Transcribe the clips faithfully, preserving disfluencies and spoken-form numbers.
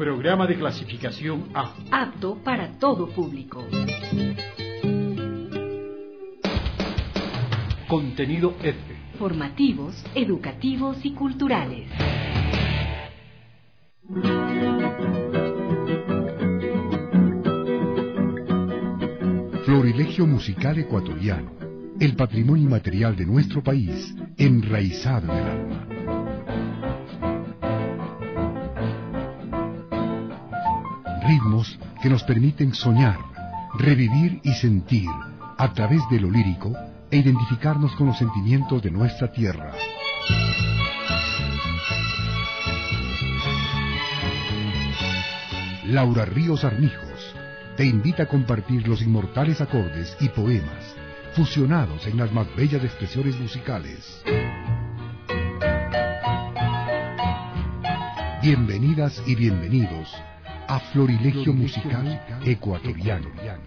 Programa de clasificación A. Apto para todo público. Contenido F. Formativos, educativos y culturales. Florilegio musical ecuatoriano, el patrimonio inmaterial de nuestro país, enraizado en el alma. Ritmos que nos permiten soñar, revivir y sentir a través de lo lírico e identificarnos con los sentimientos de nuestra tierra. Laura Ríos Armijos te invita a compartir los inmortales acordes y poemas fusionados en las más bellas expresiones musicales. Bienvenidas y bienvenidos a Florilegio Musical Ecuatoriano.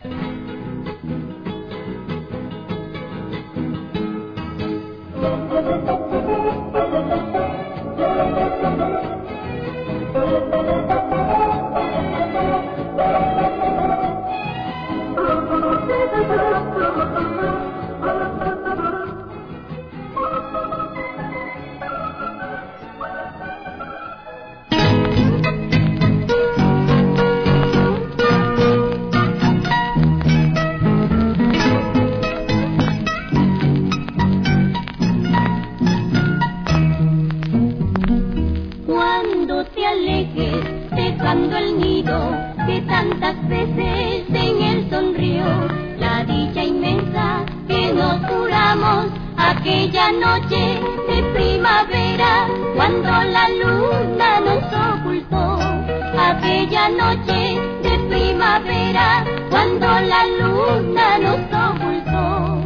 Aquella noche de primavera, cuando la luna nos ocultó. Aquella noche de primavera, cuando la luna nos ocultó.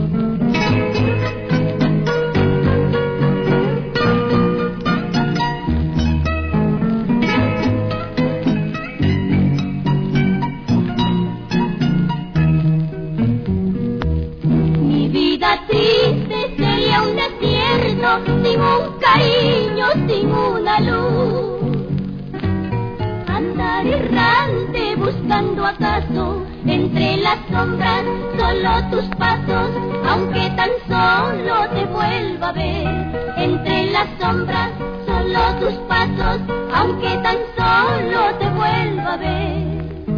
Mi vida triste sería un desierto, sin un cariño, sin una luz. Andar errante buscando acaso entre las sombras solo tus pasos, aunque tan solo te vuelva a ver. Entre las sombras solo tus pasos, aunque tan solo te vuelva a ver.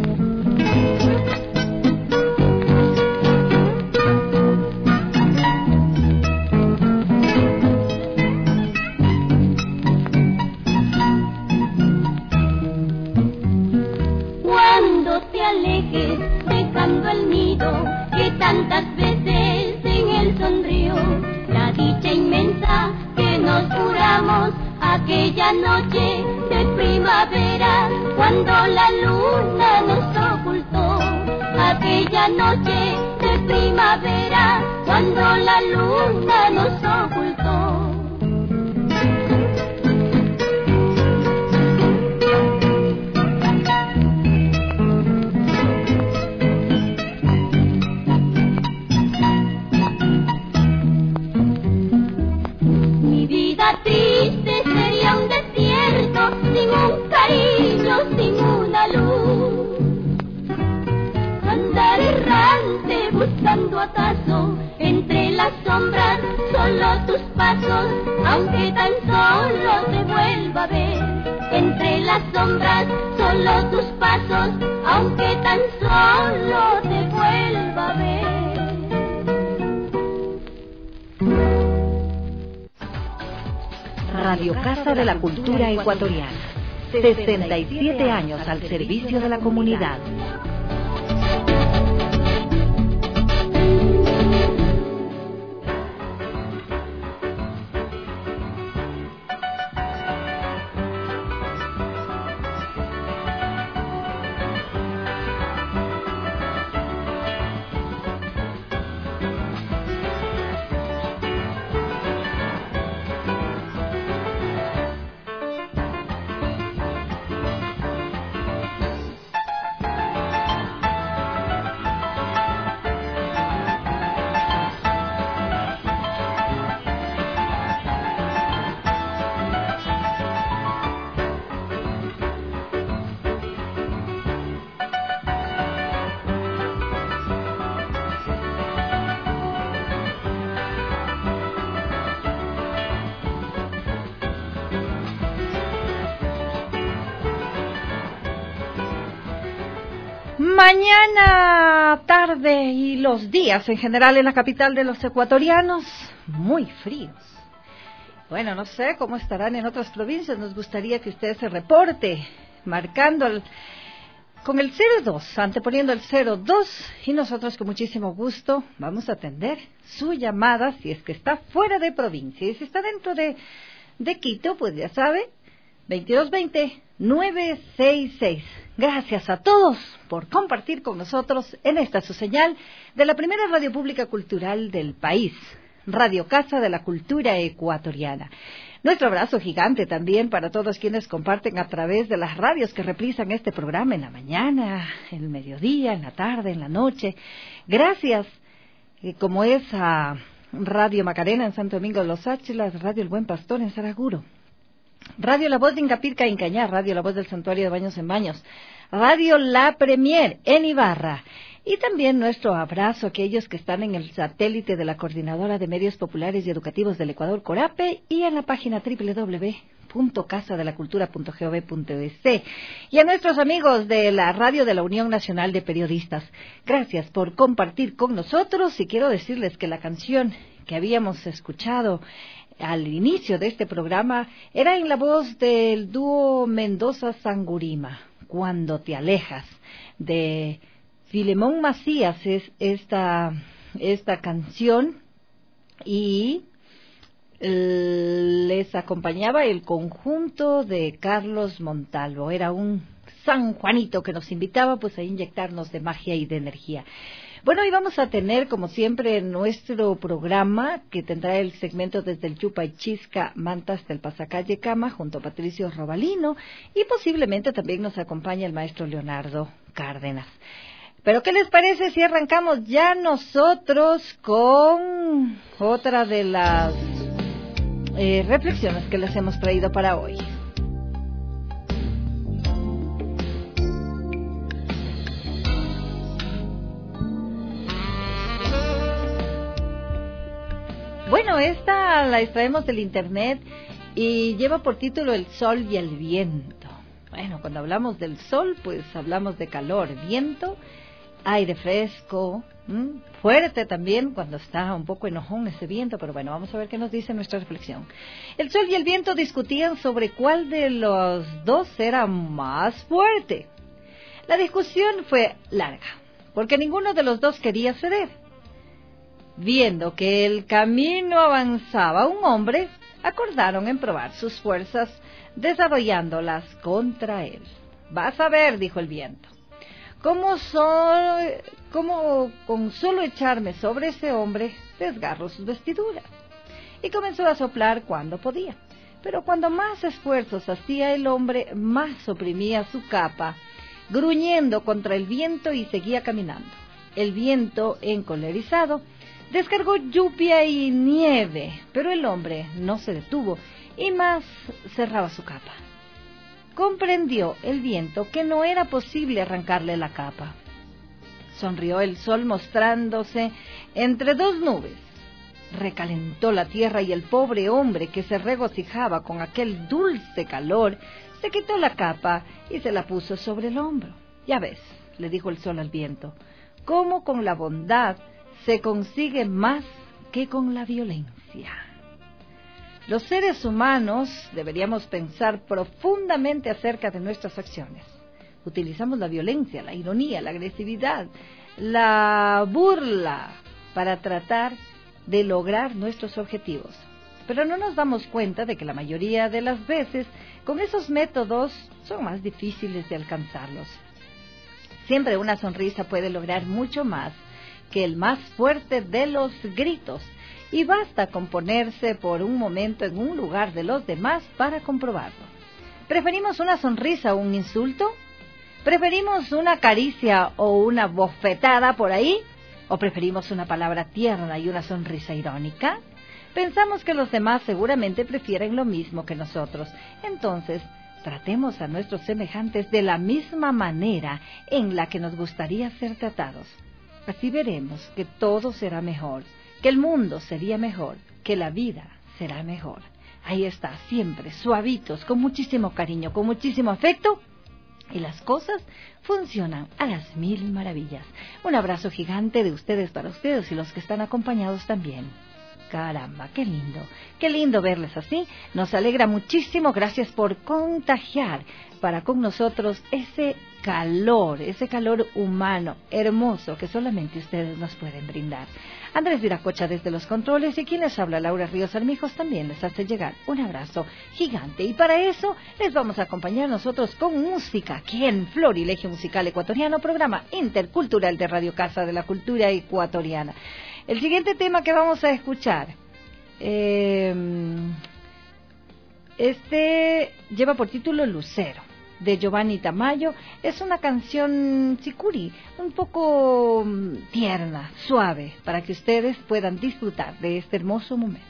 Dejando el nido que tantas veces en él sonrió, la dicha inmensa que nos juramos aquella noche de primavera, cuando la luna nos ocultó. Aquella noche de primavera, cuando la luna nos ocultó. Triste sería un desierto, sin un cariño, sin una luz. Andar errante buscando acaso entre las sombras solo tus pasos, aunque tan solo te vuelva a ver. Entre las sombras solo tus pasos, aunque tan solo te vuelva a ver. Radio Casa de la Cultura Ecuatoriana. sesenta y siete años al servicio de la comunidad. Mañana, tarde y los días en general en la capital de los ecuatorianos, muy fríos. Bueno, no sé cómo estarán en otras provincias, nos gustaría que usted se reporte, marcando el, con el cero dos, anteponiendo el cero dos, y nosotros con muchísimo gusto vamos a atender su llamada si es que está fuera de provincia. Y si está dentro de, de Quito, pues ya sabe, veintidós veinte, nueve sesenta y seis. Gracias a todos por compartir con nosotros en esta su señal de la primera radio pública cultural del país, Radio Casa de la Cultura Ecuatoriana. Nuestro abrazo gigante también para todos quienes comparten a través de las radios que replican este programa en la mañana, en el mediodía, en la tarde, en la noche. Gracias, eh, como es a Radio Macarena en Santo Domingo de los Áchilas, Radio El Buen Pastor en Saraguro, Radio La Voz de Incapirca en Cañar, Radio La Voz del Santuario de Baños en Baños, Radio La Premier en Ibarra, y también nuestro abrazo a aquellos que están en el satélite de la Coordinadora de Medios Populares y Educativos del Ecuador, CORAPE, y en la página doble u doble u doble u punto casa de la cultura punto gov punto es, y a nuestros amigos de la Radio de la Unión Nacional de Periodistas. Gracias por compartir con nosotros, y quiero decirles que la canción que habíamos escuchado al inicio de este programa era en la voz del dúo Mendoza-Sangurima, Cuando te alejas, de Filemón Macías es esta, esta canción, y les acompañaba el conjunto de Carlos Montalvo. Era un San Juanito que nos invitaba pues a inyectarnos de magia y de energía. Bueno, y vamos a tener, como siempre, nuestro programa, que tendrá el segmento desde el Chupa y Chisca Manta hasta el Pasacalle Cama, junto a Patricio Robalino, y posiblemente también nos acompaña el maestro Leonardo Cárdenas. Pero, ¿qué les parece si arrancamos ya nosotros con otra de las eh, reflexiones que les hemos traído para hoy? Bueno, esta la extraemos del internet y lleva por título El sol y el viento. Bueno, cuando hablamos del sol, pues hablamos de calor, viento, aire fresco, ¿m? fuerte también cuando está un poco enojón ese viento, pero bueno, vamos a ver qué nos dice nuestra reflexión. El sol y el viento discutían sobre cuál de los dos era más fuerte. La discusión fue larga, porque ninguno de los dos quería ceder. Viendo que el camino avanzaba un hombre, acordaron en probar sus fuerzas, desarrollándolas contra él. Vas a ver, dijo el viento, cómo, so, cómo con solo echarme sobre ese hombre, desgarro sus vestiduras. Y comenzó a soplar cuando podía. Pero cuando más esfuerzos hacía el hombre, más oprimía su capa, gruñendo contra el viento, y seguía caminando. El viento, encolerizado, descargó lluvia y nieve, pero el hombre no se detuvo y más cerraba su capa. Comprendió el viento que no era posible arrancarle la capa. Sonrió el sol mostrándose entre dos nubes. Recalentó la tierra y el pobre hombre, que se regocijaba con aquel dulce calor, se quitó la capa y se la puso sobre el hombro. Ya ves, le dijo el sol al viento, cómo con la bondad se consigue más que con la violencia. Los seres humanos deberíamos pensar profundamente acerca de nuestras acciones. Utilizamos la violencia, la ironía, la agresividad, la burla para tratar de lograr nuestros objetivos. Pero no nos damos cuenta de que la mayoría de las veces con esos métodos son más difíciles de alcanzarlos. Siempre una sonrisa puede lograr mucho más que el más fuerte de los gritos, y basta con ponerse por un momento en un lugar de los demás para comprobarlo. ¿Preferimos una sonrisa o un insulto? ¿Preferimos una caricia o una bofetada por ahí? ¿O preferimos una palabra tierna y una sonrisa irónica? Pensamos que los demás seguramente prefieren lo mismo que nosotros. Entonces, tratemos a nuestros semejantes de la misma manera en la que nos gustaría ser tratados. Así veremos que todo será mejor, que el mundo sería mejor, que la vida será mejor. Ahí está, siempre, suavitos, con muchísimo cariño, con muchísimo afecto, y las cosas funcionan a las mil maravillas. Un abrazo gigante de ustedes para ustedes y los que están acompañados también. Caramba, qué lindo, qué lindo verles así. Nos alegra muchísimo. Gracias por contagiar para con nosotros ese calor, ese calor humano, hermoso, que solamente ustedes nos pueden brindar. Andrés Viracocha desde los controles y quien les habla, Laura Ríos Armijos, también les hace llegar un abrazo gigante. Y para eso les vamos a acompañar nosotros con música aquí en Florilegio Musical Ecuatoriano, programa intercultural de Radio Casa de la Cultura Ecuatoriana. El siguiente tema que vamos a escuchar, eh, este lleva por título Lucero, de Giovanni Tamayo. Es una canción sicuri, un poco tierna, suave, para que ustedes puedan disfrutar de este hermoso momento.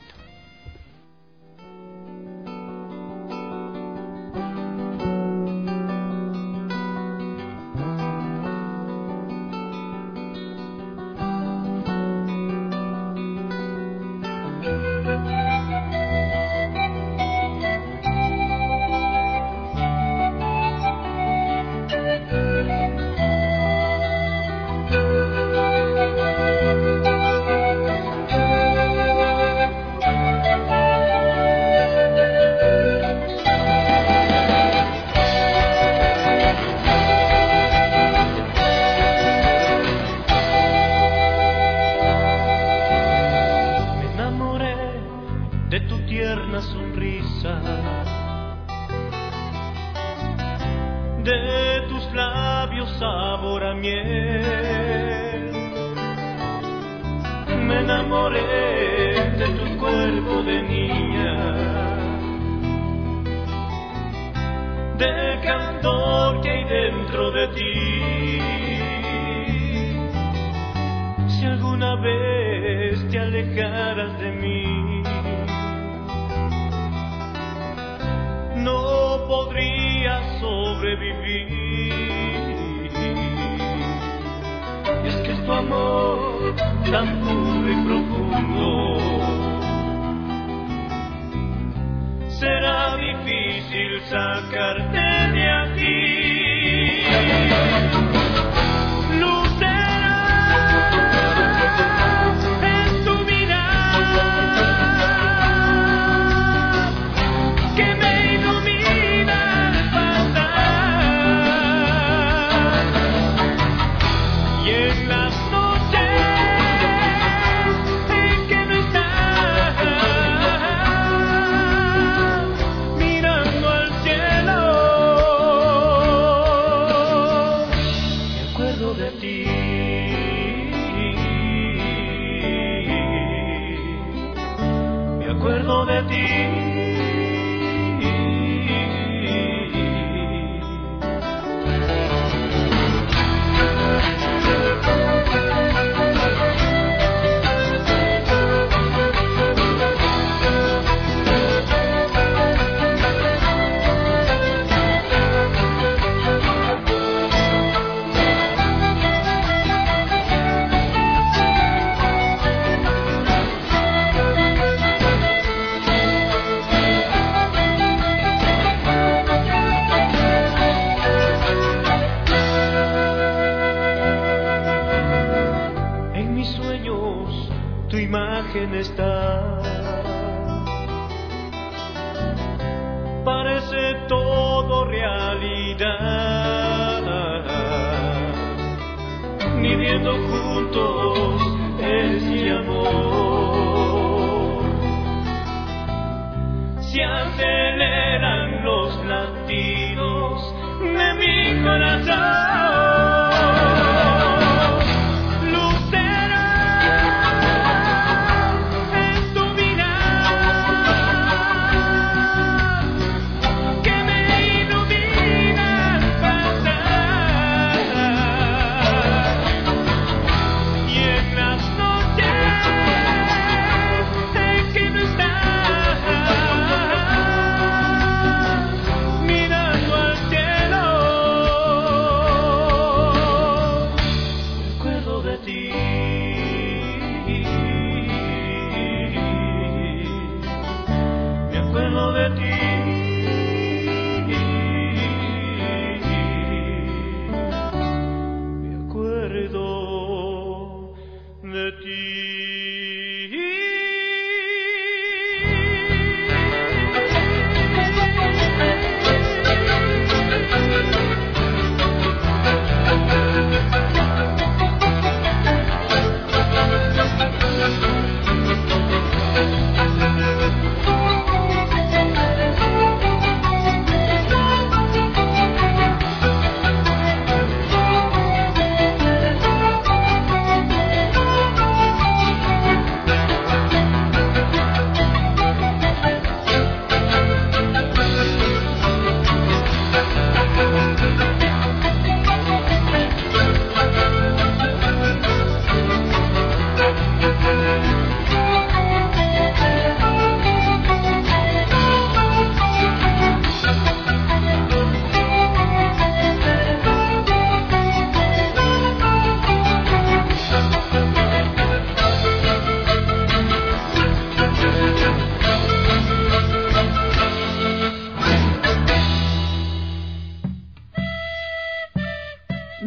Mirando al cielo.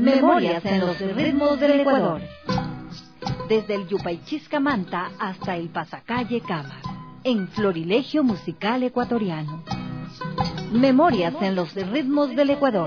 Memorias en los ritmos del Ecuador. Desde el Yupaychisca Manta hasta el Pasacalle Cama, en Florilegio Musical Ecuatoriano. Memorias en los ritmos del Ecuador.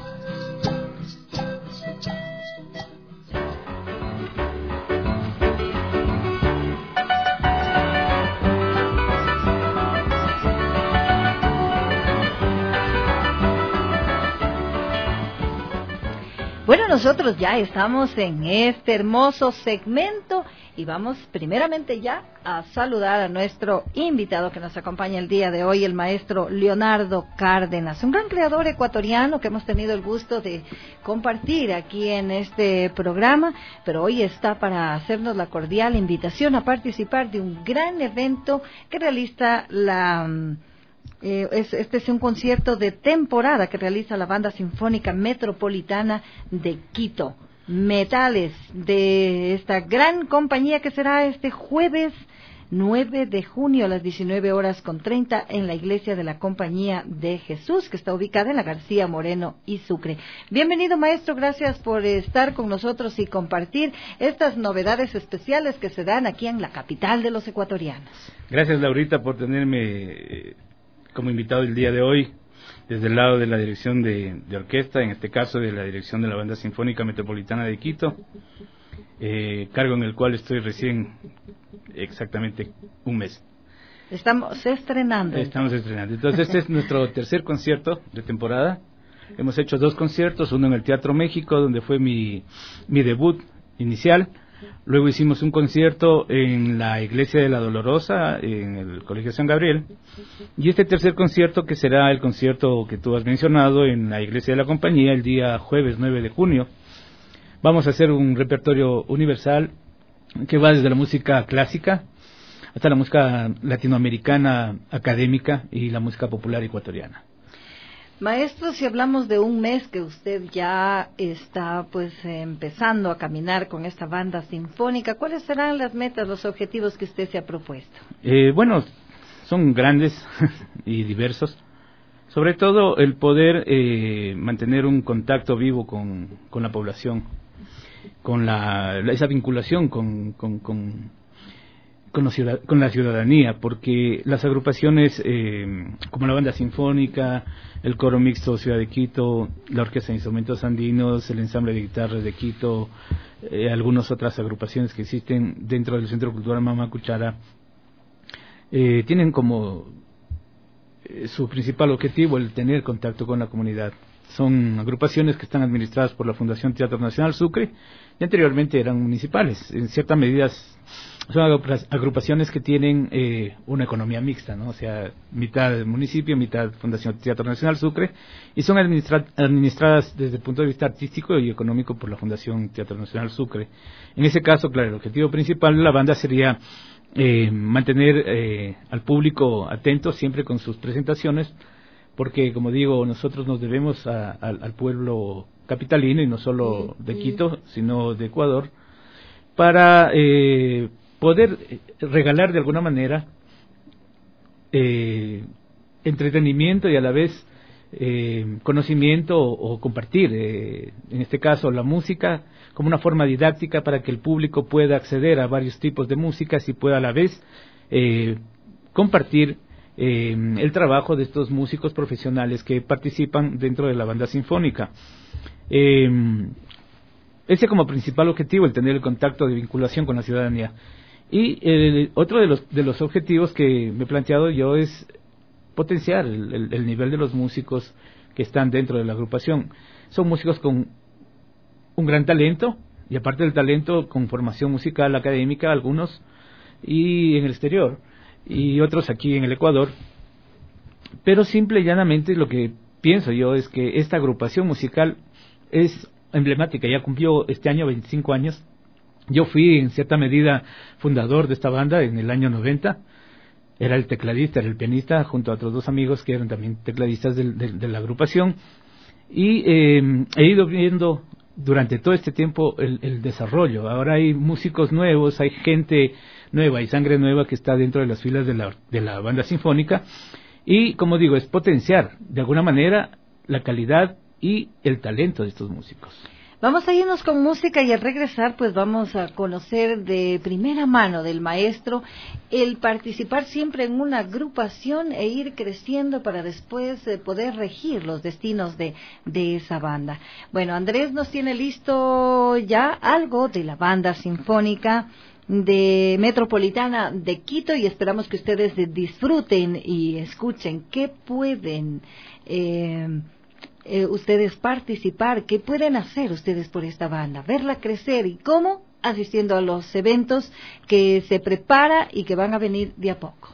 Bueno, nosotros ya estamos en este hermoso segmento y vamos primeramente ya a saludar a nuestro invitado que nos acompaña el día de hoy, el maestro Leonardo Cárdenas, un gran creador ecuatoriano que hemos tenido el gusto de compartir aquí en este programa, pero hoy está para hacernos la cordial invitación a participar de un gran evento que realiza la... Eh, es, este es un concierto de temporada que realiza la Banda Sinfónica Metropolitana de Quito. Metales de esta gran compañía que será este jueves nueve de junio a las diecinueve horas con treinta en la iglesia de la Compañía de Jesús, que está ubicada en la García Moreno y Sucre. Bienvenido, maestro, gracias por estar con nosotros y compartir estas novedades especiales que se dan aquí en la capital de los ecuatorianos. Gracias, Laurita, por tenerme como invitado el día de hoy, desde el lado de la dirección de, de orquesta, en este caso de la dirección de la Banda Sinfónica Metropolitana de Quito, eh, cargo en el cual estoy recién exactamente un mes. Estamos estrenando. Estamos estrenando. Entonces, este es nuestro tercer concierto de temporada. Hemos hecho dos conciertos, uno en el Teatro México, donde fue mi, mi debut inicial. Luego hicimos un concierto en la Iglesia de la Dolorosa, en el Colegio San Gabriel. Y este tercer concierto, que será el concierto que tú has mencionado en la Iglesia de la Compañía, el día jueves nueve de junio. Vamos a hacer un repertorio universal que va desde la música clásica hasta la música latinoamericana académica y la música popular ecuatoriana. Maestro, si hablamos de un mes que usted ya está pues empezando a caminar con esta banda sinfónica, ¿cuáles serán las metas, los objetivos que usted se ha propuesto? Eh, bueno, son grandes y diversos. Sobre todo el poder eh, mantener un contacto vivo con, con la población, con la, esa vinculación con, con, con, con, la ciudad, con la ciudadanía, porque las agrupaciones eh, como la Banda Sinfónica, el Coro Mixto Ciudad de Quito, la Orquesta de Instrumentos Andinos, el Ensamble de Guitarras de Quito, eh, algunas otras agrupaciones que existen dentro del Centro Cultural Mamá Cuchara, eh, tienen como eh, su principal objetivo el tener contacto con la comunidad. Son agrupaciones que están administradas por la Fundación Teatro Nacional Sucre y anteriormente eran municipales. En ciertas medidas son agrupaciones que tienen eh, una economía mixta, ¿no? O sea, mitad municipio, mitad Fundación Teatro Nacional Sucre, y son administra administradas desde el punto de vista artístico y económico por la Fundación Teatro Nacional Sucre. En ese caso, claro, el objetivo principal de la banda sería eh, mantener eh, al público atento siempre con sus presentaciones, porque, como digo, nosotros nos debemos a, a, al pueblo capitalino, y no solo de Quito, sino de Ecuador, para eh, poder regalar de alguna manera eh, entretenimiento y a la vez eh, conocimiento o, o compartir, eh, en este caso la música, como una forma didáctica para que el público pueda acceder a varios tipos de músicas y pueda a la vez eh, compartir Eh, el trabajo de estos músicos profesionales que participan dentro de la banda sinfónica. Eh, ese como principal objetivo, el tener el contacto de vinculación con la ciudadanía. Y eh, otro de los, de los objetivos que me he planteado yo es potenciar el, el, el nivel de los músicos que están dentro de la agrupación. Son músicos con un gran talento, y aparte del talento, con formación musical académica, algunos, y en el exterior, y otros aquí en el Ecuador, pero simple y llanamente lo que pienso yo es que esta agrupación musical es emblemática, ya cumplió este año veinticinco años. Yo fui en cierta medida fundador de esta banda en el año noventa, era el tecladista, era el pianista, junto a otros dos amigos que eran también tecladistas de, de, de la agrupación, y eh, he ido viendo durante todo este tiempo el, el desarrollo. Ahora hay músicos nuevos, hay gente nueva, hay sangre nueva que está dentro de las filas de la, de la banda sinfónica, y como digo, es potenciar de alguna manera la calidad y el talento de estos músicos. Vamos a irnos con música y al regresar pues vamos a conocer de primera mano del maestro el participar siempre en una agrupación e ir creciendo para después eh, poder regir los destinos de, de esa banda. Bueno, Andrés nos tiene listo ya algo de la banda sinfónica de Metropolitana de Quito y esperamos que ustedes disfruten y escuchen qué pueden eh, Eh, ustedes participar, qué pueden hacer ustedes por esta banda, verla crecer y cómo, asistiendo a los eventos que se prepara y que van a venir de a poco.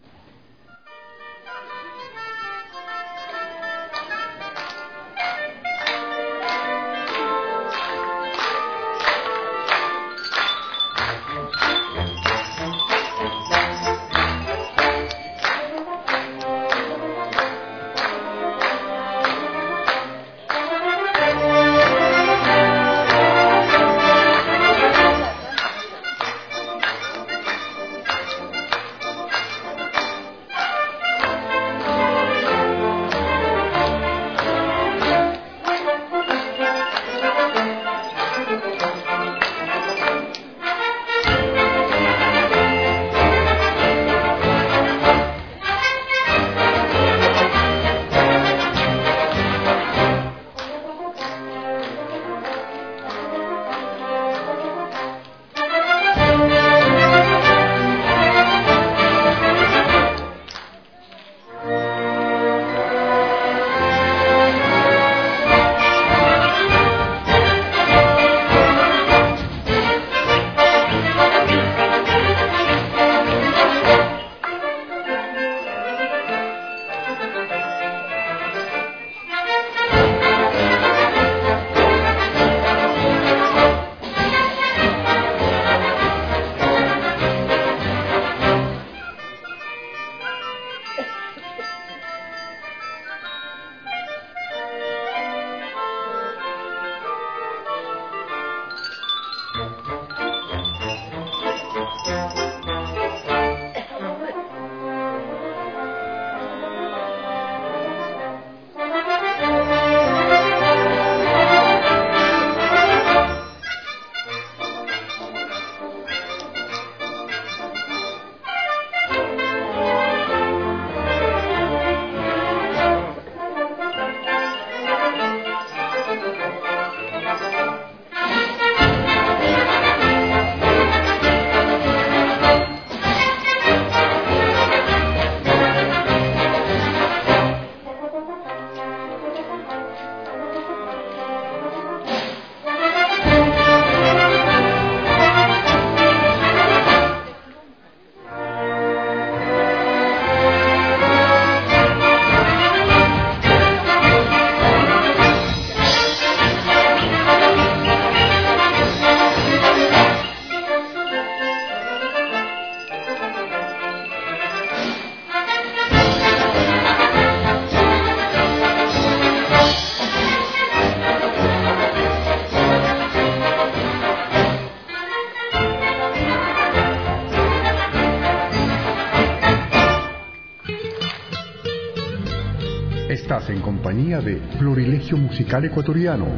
Estás en compañía de Florilegio Musical Ecuatoriano.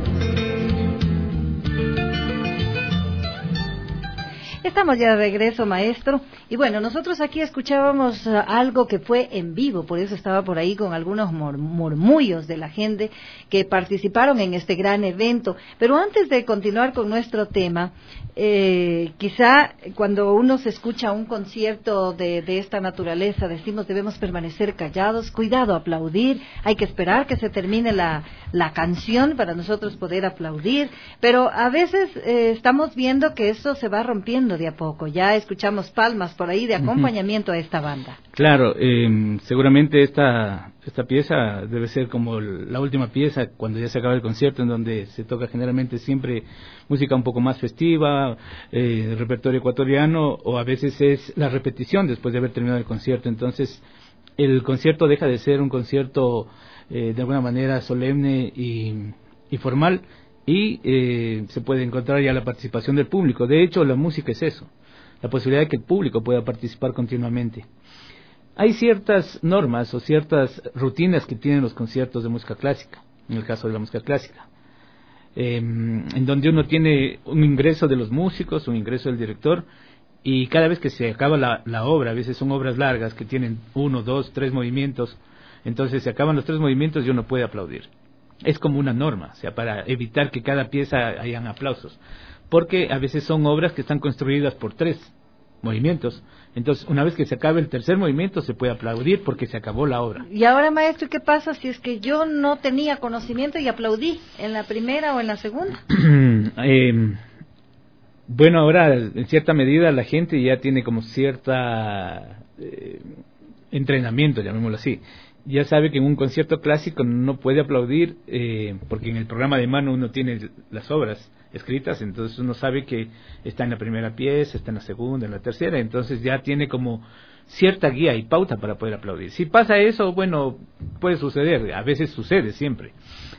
Estamos ya de regreso, maestro. Y bueno, nosotros aquí escuchábamos uh, algo que fue en vivo, por eso estaba por ahí con algunos mur- murmullos de la gente que participaron en este gran evento. Pero antes de continuar con nuestro tema, eh, quizá cuando uno se escucha un concierto de, de esta naturaleza, decimos debemos permanecer callados, cuidado, aplaudir, hay que esperar que se termine la, la canción para nosotros poder aplaudir, pero a veces eh, estamos viendo que eso se va rompiendo de a poco. Ya escuchamos palmas por ahí de acompañamiento uh-huh. a esta banda. Claro, eh, seguramente esta esta pieza debe ser como la última pieza cuando ya se acaba el concierto, en donde se toca generalmente siempre música un poco más festiva, eh, repertorio ecuatoriano, o a veces es la repetición después de haber terminado el concierto. Entonces el concierto deja de ser un concierto eh, de alguna manera solemne y, y formal, y eh, se puede encontrar ya la participación del público. De hecho, la música es eso, la posibilidad de que el público pueda participar continuamente. Hay ciertas normas o ciertas rutinas que tienen los conciertos de música clásica, en el caso de la música clásica. eh, en donde uno tiene un ingreso de los músicos, un ingreso del director, y cada vez que se acaba la, la obra, a veces son obras largas que tienen uno, dos, tres movimientos, entonces se acaban los tres movimientos y uno puede aplaudir. Es como una norma, o sea, para evitar que cada pieza hayan aplausos, porque a veces son obras que están construidas por tres movimientos, entonces una vez que se acabe el tercer movimiento se puede aplaudir porque se acabó la obra. Y ahora, maestro, ¿qué pasa si es que yo no tenía conocimiento y aplaudí en la primera o en la segunda? eh, Bueno, ahora en cierta medida la gente ya tiene como cierta eh, entrenamiento, llamémoslo así. Ya sabe que en un concierto clásico no puede aplaudir eh, porque en el programa de mano uno tiene las obras escritas, entonces uno sabe que está en la primera pieza, está en la segunda, en la tercera, entonces ya tiene como cierta guía y pauta para poder aplaudir. Si pasa eso, bueno, puede suceder, a veces sucede siempre,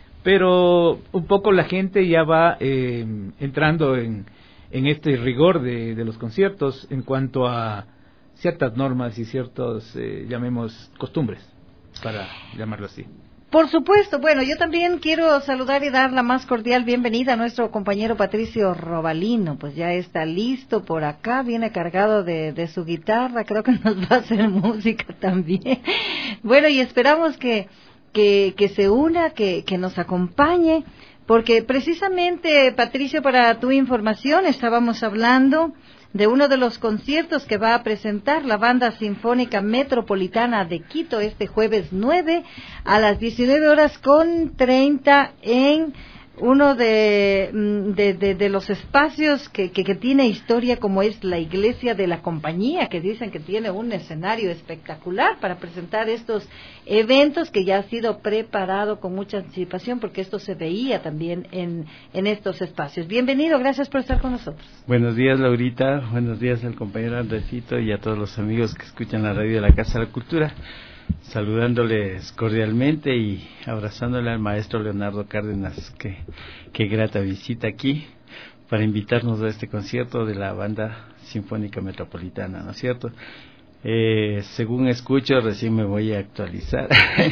pero un poco la gente ya va eh, entrando en en este rigor de, de los conciertos en cuanto a ciertas normas y ciertos, eh, llamemos, costumbres, para llamarlo así. Por supuesto. Bueno, yo también quiero saludar y dar la más cordial bienvenida a nuestro compañero Patricio Robalino, pues ya está listo por acá, viene cargado de, de su guitarra, creo que nos va a hacer música también. Bueno, y esperamos que, que, que se una, que, que nos acompañe. Porque precisamente, Patricio, para tu información, estábamos hablando de uno de los conciertos que va a presentar la Banda Sinfónica Metropolitana de Quito este jueves nueve a las diecinueve horas con treinta en uno de, de, de, de los espacios que, que, que tiene historia, como es la Iglesia de la Compañía, que dicen que tiene un escenario espectacular para presentar estos eventos, que ya ha sido preparado con mucha anticipación, porque esto se veía también en, en estos espacios. Bienvenido, gracias por estar con nosotros. Buenos días, Laurita, buenos días al compañero Andresito y a todos los amigos que escuchan la radio de la Casa de la Cultura. Saludándoles cordialmente y abrazándole al maestro Leonardo Cárdenas, que, que grata visita aquí para invitarnos a este concierto de la Banda Sinfónica Metropolitana, ¿no es cierto? Eh, según escucho, recién me voy a actualizar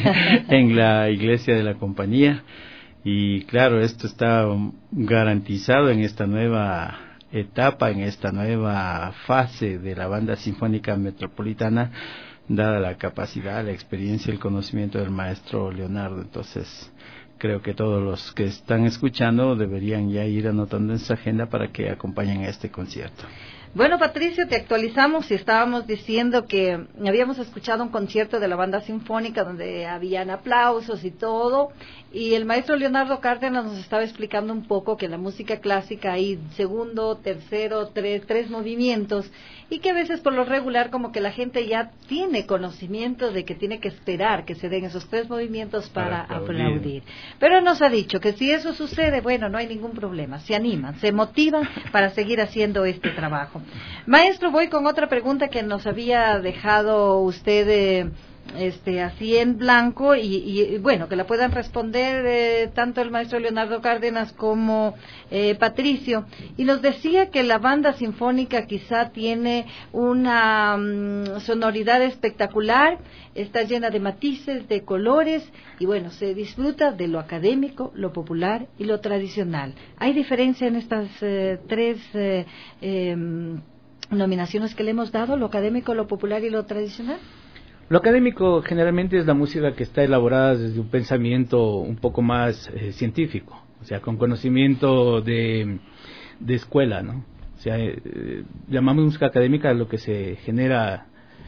en la Iglesia de la Compañía, y claro, esto está garantizado en esta nueva etapa, en esta nueva fase de la Banda Sinfónica Metropolitana, dada la capacidad, la experiencia, el conocimiento del maestro Leonardo. Entonces creo que todos los que están escuchando deberían ya ir anotando en su agenda para que acompañen a este concierto. Bueno, Patricio, te actualizamos y estábamos diciendo que habíamos escuchado un concierto de la Banda Sinfónica donde habían aplausos y todo, y el maestro Leonardo Cárdenas nos estaba explicando un poco que en la música clásica hay segundo, tercero, tres, tres movimientos, y que a veces por lo regular como que la gente ya tiene conocimiento de que tiene que esperar que se den esos tres movimientos para, para aplaudir. aplaudir. Pero nos ha dicho que si eso sucede, bueno, no hay ningún problema, se animan, se motivan para seguir haciendo este trabajo. Maestro, voy con otra pregunta que nos había dejado usted eh, este, así en blanco y, y bueno, que la puedan responder eh, tanto el maestro Leonardo Cárdenas como eh, Patricio. Y nos decía que la Banda Sinfónica quizá tiene una um, sonoridad espectacular, está llena de matices, de colores, y bueno, se disfruta de lo académico, lo popular y lo tradicional. ¿Hay diferencia en estas eh, tres eh, eh, nominaciones que le hemos dado, lo académico, lo popular y lo tradicional? Lo académico generalmente es la música que está elaborada desde un pensamiento un poco más eh, científico, o sea, con conocimiento de, de escuela, ¿no? O sea, eh, llamamos música académica a lo que se genera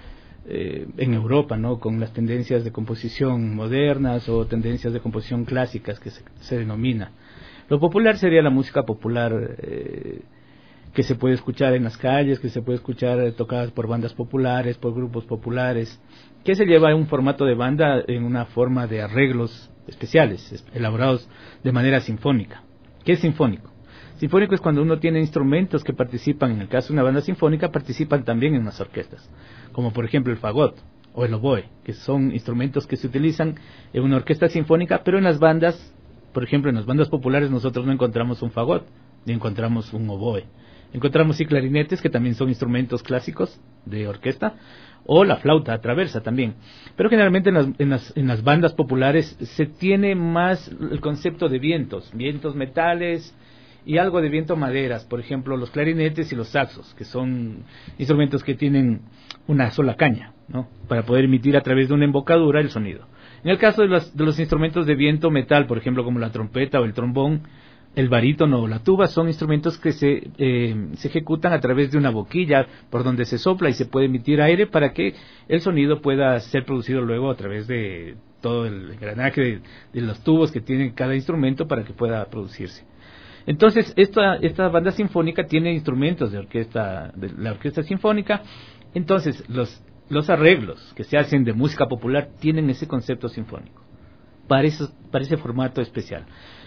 eh, en Europa, ¿no? Con las tendencias de composición modernas o tendencias de composición clásicas que se, se denomina. Lo popular sería la música popular eh, que se puede escuchar en las calles, que se puede escuchar eh, tocadas por bandas populares, por grupos populares, que se lleva en un formato de banda en una forma de arreglos especiales, elaborados de manera sinfónica. ¿Qué es sinfónico? Sinfónico es cuando uno tiene instrumentos que participan, en el caso de una banda sinfónica, participan también en unas orquestas, como por ejemplo el fagot o el oboe, que son instrumentos que se utilizan en una orquesta sinfónica, pero en las bandas, por ejemplo en las bandas populares nosotros no encontramos un fagot, ni encontramos un oboe. Encontramos sí clarinetes, que también son instrumentos clásicos de orquesta, o la flauta traversa también. Pero generalmente en las, en las, en las bandas populares se tiene más el concepto de vientos, vientos metales y algo de viento maderas, por ejemplo los clarinetes y los saxos, que son instrumentos que tienen una sola caña, ¿no?, para poder emitir a través de una embocadura el sonido. En el caso de los, de los instrumentos de viento metal, por ejemplo como la trompeta o el trombón, el barítono o la tuba, son instrumentos que se, eh, se ejecutan a través de una boquilla por donde se sopla y se puede emitir aire para que el sonido pueda ser producido luego a través de todo el engranaje de, de los tubos que tiene cada instrumento para que pueda producirse. Entonces esta, esta banda sinfónica tiene instrumentos de orquesta, de la orquesta sinfónica. Entonces los, los arreglos que se hacen de música popular tienen ese concepto sinfónico para, eso, para ese formato especial.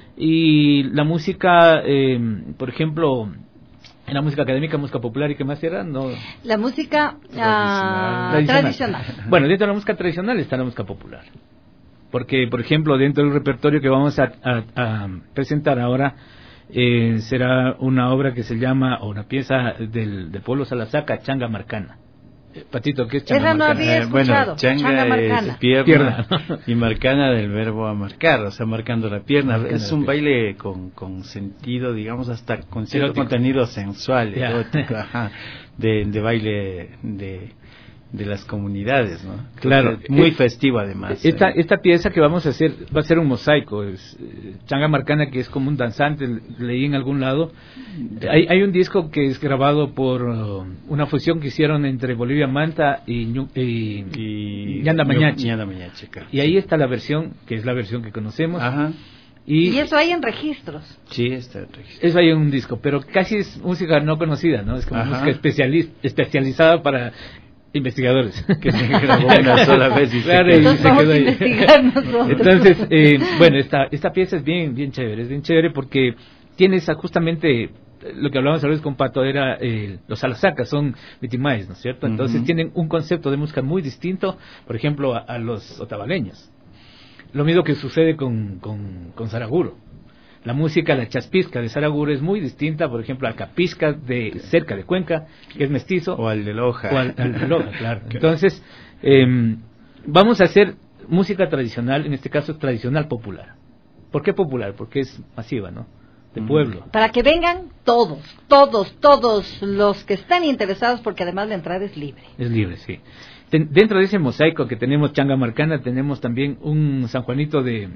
Y la música, eh, por ejemplo, en la música académica, música popular, ¿y qué más era? No. La música tradicional. Uh, tradicional. tradicional. Bueno, dentro de la música tradicional está la música popular. Porque, por ejemplo, dentro del repertorio que vamos a, a, a presentar ahora, eh, será una obra que se llama, o una pieza del, del pueblo Salasaca, Changa Marcana. Patito, ¿qué es changa Esa no marcana? había escuchado. Eh, bueno, changa, Changa marcana. es pierna, Pierna. y marcana del verbo amarcar, o sea, marcando la pierna. Marcando es la un pierna. baile con, con sentido, digamos, hasta con cierto Erótico. contenido sensual, Ya. erótico, ajá, de, de baile de, de las comunidades, ¿no? Claro. Muy Eh, festivo además. Esta, eh. esta pieza que vamos a hacer va a ser un mosaico. Es, eh, Changa Marcana, que es como un danzante, leí en algún lado. Hay, hay un disco que es grabado por uh, una fusión que hicieron entre Bolivia Manta y, Ñu- y, y Ñanda Mañachi. Ñanda Mañachi, claro. Y ahí está la versión, que es la versión que conocemos. Ajá. Y, Y eso hay en registros. Sí, está el registro. eso hay en un disco, pero casi es música no conocida, ¿no? Es como Ajá. música especializ- especializada para investigadores. Que se grabó una sola vez y se Claro, quedó. y Entonces se vamos quedó a ahí. investigar nosotros. Entonces, eh, bueno, esta esta pieza es bien bien chévere, es bien chévere porque tiene esa justamente lo que hablábamos a veces con Pato, era eh, los Alasacas, son mitimaes, ¿no es cierto? Entonces Uh-huh. tienen un concepto de música muy distinto, por ejemplo, a, a los otavaleños. Lo mismo que sucede con, con, con Saraguro. La música, la chaspizca de Saraguro es muy distinta, por ejemplo, al capisca de cerca de Cuenca, que es mestizo. O al de Loja. O al, al de Loja, claro. Entonces, eh, vamos a hacer música tradicional, en este caso tradicional popular. ¿Por qué popular? Porque es masiva, ¿no? De pueblo. Para que vengan todos, todos, todos los que están interesados, porque además la entrada es libre. Es libre, sí. Ten, dentro de ese mosaico que tenemos Changa Marcana, tenemos también un San Juanito de,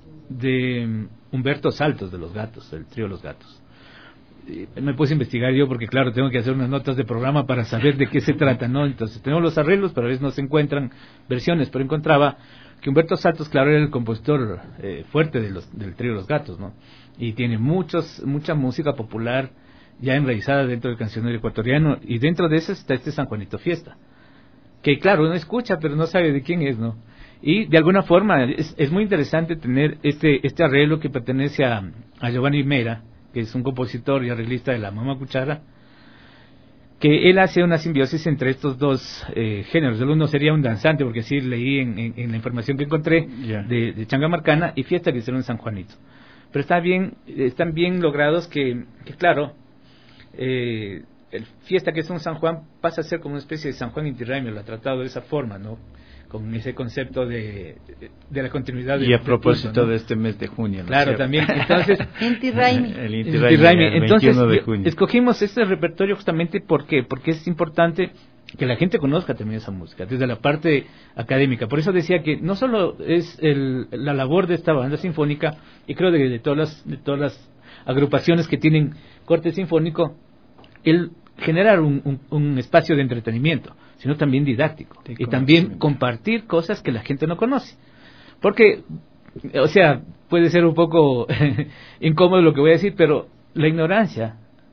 de Humberto Saltos de Los Gatos, del trío Los Gatos. Y me puse a investigar yo porque, claro, tengo que hacer unas notas de programa para saber de qué se trata, ¿no? Entonces tenemos los arreglos, pero a veces no se encuentran versiones, pero encontraba que Humberto Saltos, claro, era el compositor eh, fuerte de los, del trío Los Gatos, ¿no? Y tiene muchos, mucha música popular ya enraizada dentro del cancionero ecuatoriano, y dentro de eso está este San Juanito Fiesta, que claro, uno escucha pero no sabe de quién es, ¿no? Y de alguna forma es, es muy interesante tener este este arreglo que pertenece a, a Giovanni Mera, que es un compositor y arreglista de la Mama Cuchara, que él hace una simbiosis entre estos dos eh, géneros. El uno sería un danzante, porque así leí en, en, en la información que encontré, Yeah. de, de Changa Marcana, y Fiesta, que será un San Juanito. Pero está bien, están bien logrados que, que claro, eh, el Fiesta, que es un San Juan, pasa a ser como una especie de San Juan Inti Raymi, lo ha tratado de esa forma, ¿no? Con ese concepto de, de la continuidad. Y a del propósito culto, ¿no? de este mes de junio, ¿no? Claro, ¿Cierto? también. Entonces, Inti Raymi. El Inti Inti Raymi, Raymi. el Entonces, veintiuno de yo- junio. escogimos este repertorio justamente ¿por qué? Porque es importante que la gente conozca también esa música, desde la parte académica. Por eso decía que no solo es el, la labor de esta banda sinfónica, y creo de, de, todas las, de todas las agrupaciones que tienen corte sinfónico, el generar un, un, un espacio de entretenimiento, sino también didáctico, De y también compartir cosas que la gente no conoce. Porque, o sea, puede ser un poco incómodo lo que voy a decir, pero la ignorancia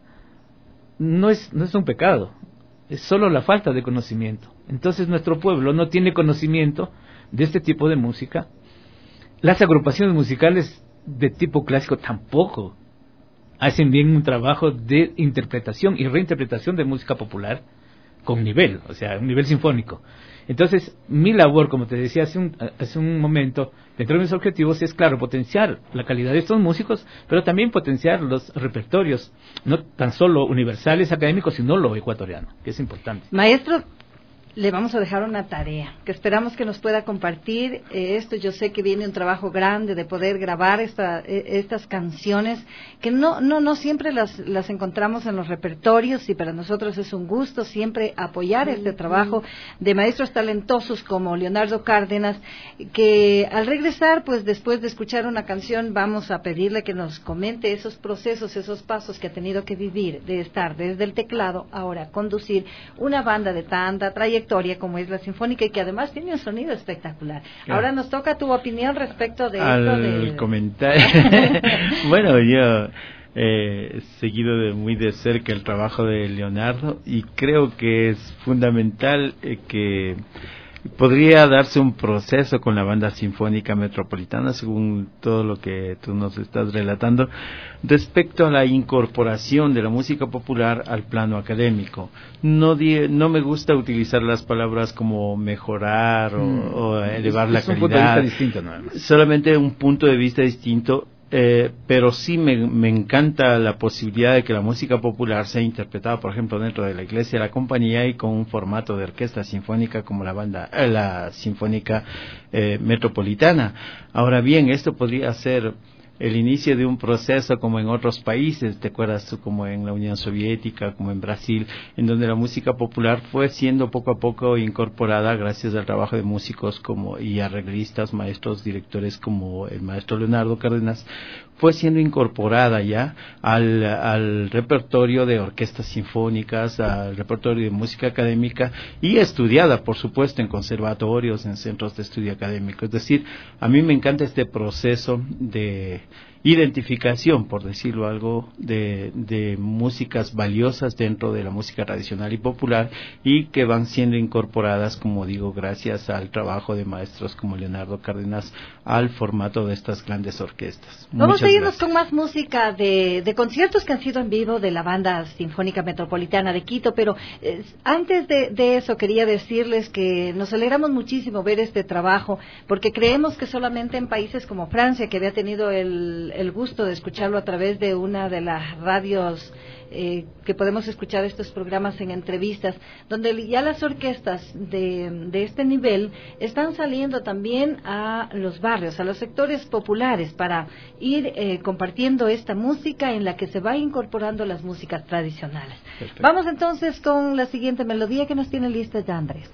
no es, no es un pecado, es solo la falta de conocimiento. Entonces nuestro pueblo no tiene conocimiento de este tipo de música. Las agrupaciones musicales de tipo clásico tampoco hacen bien un trabajo de interpretación y reinterpretación de música popular con nivel, o sea, un nivel sinfónico. Entonces, mi labor, como te decía hace un, hace un momento, dentro de mis objetivos es, claro, potenciar la calidad de estos músicos, pero también potenciar los repertorios, no tan solo universales, académicos, sino lo ecuatoriano, que es importante. Maestro, le vamos a dejar una tarea que esperamos que nos pueda compartir eh, esto. Yo sé que viene un trabajo grande de poder grabar esta, eh, estas canciones que no no no siempre las las encontramos en los repertorios, y para nosotros es un gusto siempre apoyar este trabajo de maestros talentosos como Leonardo Cárdenas, que al regresar, pues después de escuchar una canción, vamos a pedirle que nos comente esos procesos, esos pasos que ha tenido que vivir de estar desde el teclado, ahora conducir una banda de tanta trayectoria como es la Sinfónica, y que además tiene un sonido espectacular. Claro. Ahora nos toca tu opinión respecto de Al esto. De... comentario. Bueno, yo he seguido de muy de cerca el trabajo de Leonardo y creo que es fundamental eh, que podría darse un proceso con la Banda Sinfónica Metropolitana, según todo lo que tú nos estás relatando, respecto a la incorporación de la música popular al plano académico. No di, no me gusta utilizar las palabras como mejorar o, mm. o elevar es, la es calidad. Un punto de vista distinto, nada más. Solamente un punto de vista distinto. Eh, pero sí me, me encanta la posibilidad de que la música popular sea interpretada, por ejemplo, dentro de la iglesia de la compañía y con un formato de orquesta sinfónica como la banda, eh, la Sinfónica eh, Metropolitana. Ahora bien, esto podría ser el inicio de un proceso como en otros países, te acuerdas tú, como en la Unión Soviética, como en Brasil, en donde la música popular fue siendo poco a poco incorporada gracias al trabajo de músicos como y arreglistas, maestros, directores como el maestro Leonardo Cárdenas, fue siendo incorporada ya al, al repertorio de orquestas sinfónicas, al repertorio de música académica y estudiada, por supuesto, en conservatorios, en centros de estudio académico. Es decir, a mí me encanta este proceso de identificación, por decirlo algo, de, de músicas valiosas dentro de la música tradicional y popular y que van siendo incorporadas, como digo, gracias al trabajo de maestros como Leonardo Cárdenas al formato de estas grandes orquestas. Vamos a irnos con más música de, de conciertos que han sido en vivo de la Banda Sinfónica Metropolitana de Quito, pero eh, antes de, de eso quería decirles que nos alegramos muchísimo ver este trabajo, porque creemos que solamente en países como Francia, que había tenido el el gusto de escucharlo a través de una de las radios eh, que podemos escuchar estos programas en entrevistas, donde ya las orquestas de, de este nivel están saliendo también a los barrios, a los sectores populares, para ir eh, compartiendo esta música en la que se va incorporando las músicas tradicionales. Perfecto. Vamos entonces con la siguiente melodía que nos tiene lista ya Andrés.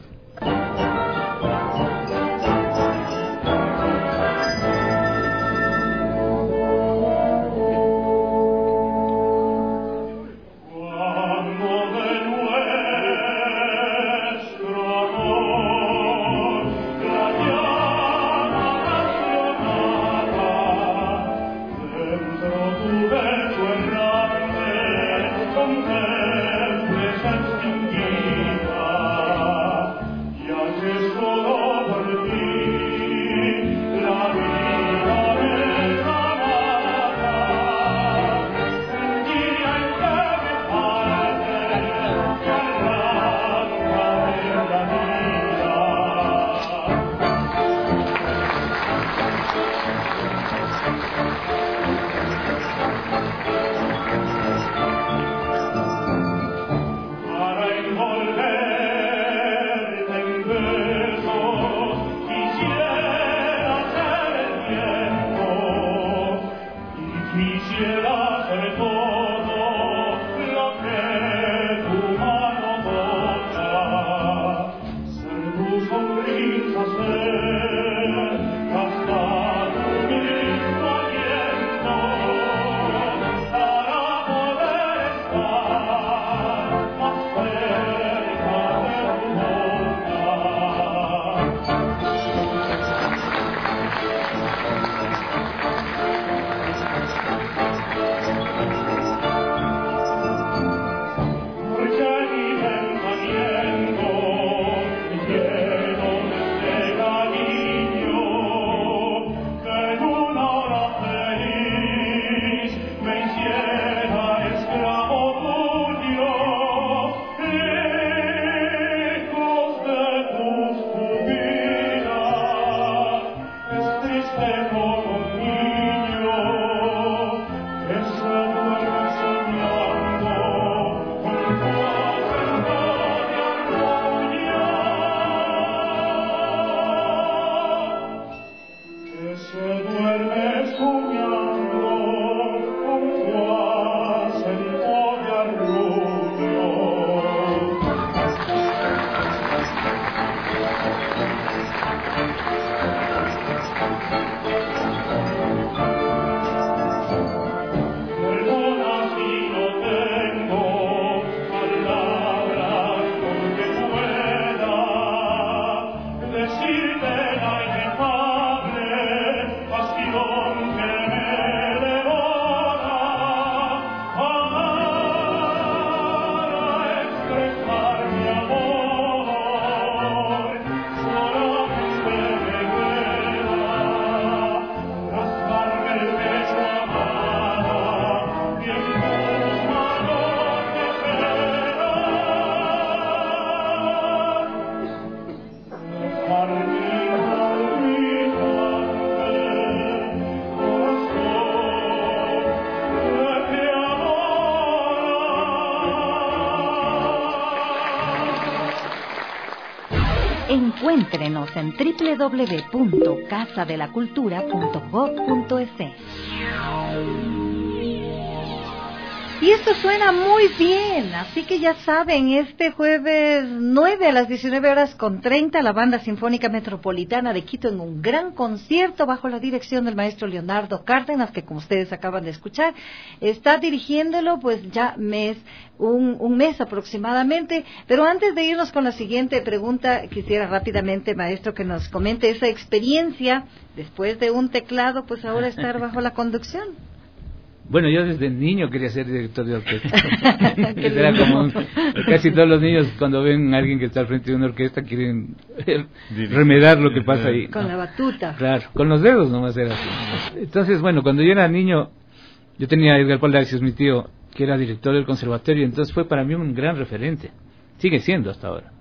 Yes. Encuéntrenos en doble u doble u doble u punto casa de la cultura punto gob punto es. Y esto suena muy bien, así que ya saben, este jueves nueve a las diecinueve horas con treinta, la Banda Sinfónica Metropolitana de Quito en un gran concierto bajo la dirección del maestro Leonardo Cárdenas, que como ustedes acaban de escuchar, está dirigiéndolo pues ya mes, un, un mes aproximadamente. Pero antes de irnos con la siguiente pregunta, quisiera rápidamente, maestro, que nos comente esa experiencia, después de un teclado, pues ahora estar bajo la conducción. Bueno, yo desde niño quería ser director de orquesta. Era como un, casi todos los niños cuando ven a alguien que está al frente de una orquesta quieren remedar lo que pasa ahí. Con la batuta. Claro, con los dedos nomás era así. Entonces, bueno, cuando yo era niño, yo tenía a Edgar Palacios, mi tío, que era director del conservatorio, entonces fue para mí un gran referente. Sigue siendo hasta ahora.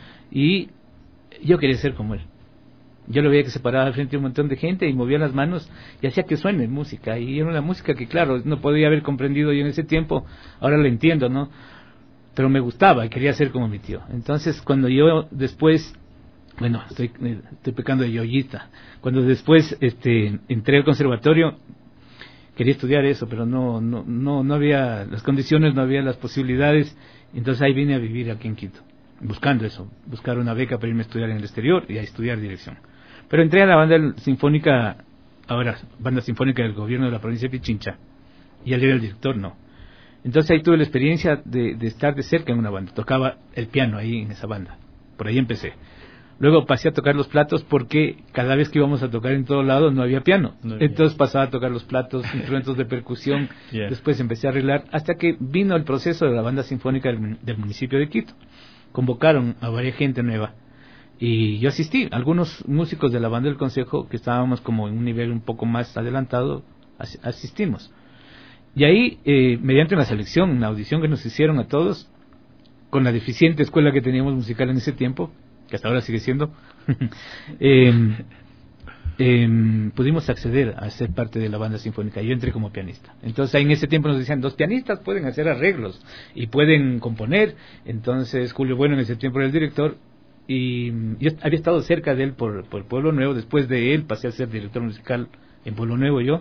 Y yo quería ser como él. Yo lo veía que se paraba al frente de un montón de gente y movía las manos y hacía que suene música. Y era una música que, claro, no podía haber comprendido yo en ese tiempo. Ahora lo entiendo, ¿no? Pero me gustaba y quería ser como mi tío. Entonces, cuando yo después... Bueno, estoy, estoy pecando de yoyista. Cuando después este, entré al conservatorio, quería estudiar eso, pero no, no, no, no había las condiciones, no había las posibilidades. Entonces ahí vine a vivir aquí en Quito, buscando eso, buscar una beca para irme a estudiar en el exterior y a estudiar dirección. Pero entré a la banda sinfónica, ahora banda sinfónica del gobierno de la provincia de Pichincha, y al era el director no. Entonces ahí tuve la experiencia de, de estar de cerca en una banda, tocaba el piano ahí en esa banda, por ahí empecé. Luego pasé a tocar los platos porque cada vez que íbamos a tocar en todo lado no había piano, no había. Entonces pasaba a tocar los platos, instrumentos de percusión, yeah. Después empecé a arreglar, hasta que vino el proceso de la banda sinfónica del, del municipio de Quito. Convocaron a varias gente nueva y yo asistí. Algunos músicos de la banda del consejo que estábamos como en un nivel un poco más adelantado as, asistimos y ahí eh, mediante una selección, una audición que nos hicieron a todos con la deficiente escuela que teníamos musical en ese tiempo, que hasta ahora sigue siendo, eh, eh, pudimos acceder a ser parte de la banda sinfónica. Yo entré como pianista. Entonces ahí en ese tiempo nos decían, los pianistas pueden hacer arreglos y pueden componer. Entonces Julio Bueno en ese tiempo era el director y yo había estado cerca de él por, por Pueblo Nuevo. Después de él pasé a ser director musical en Pueblo Nuevo yo,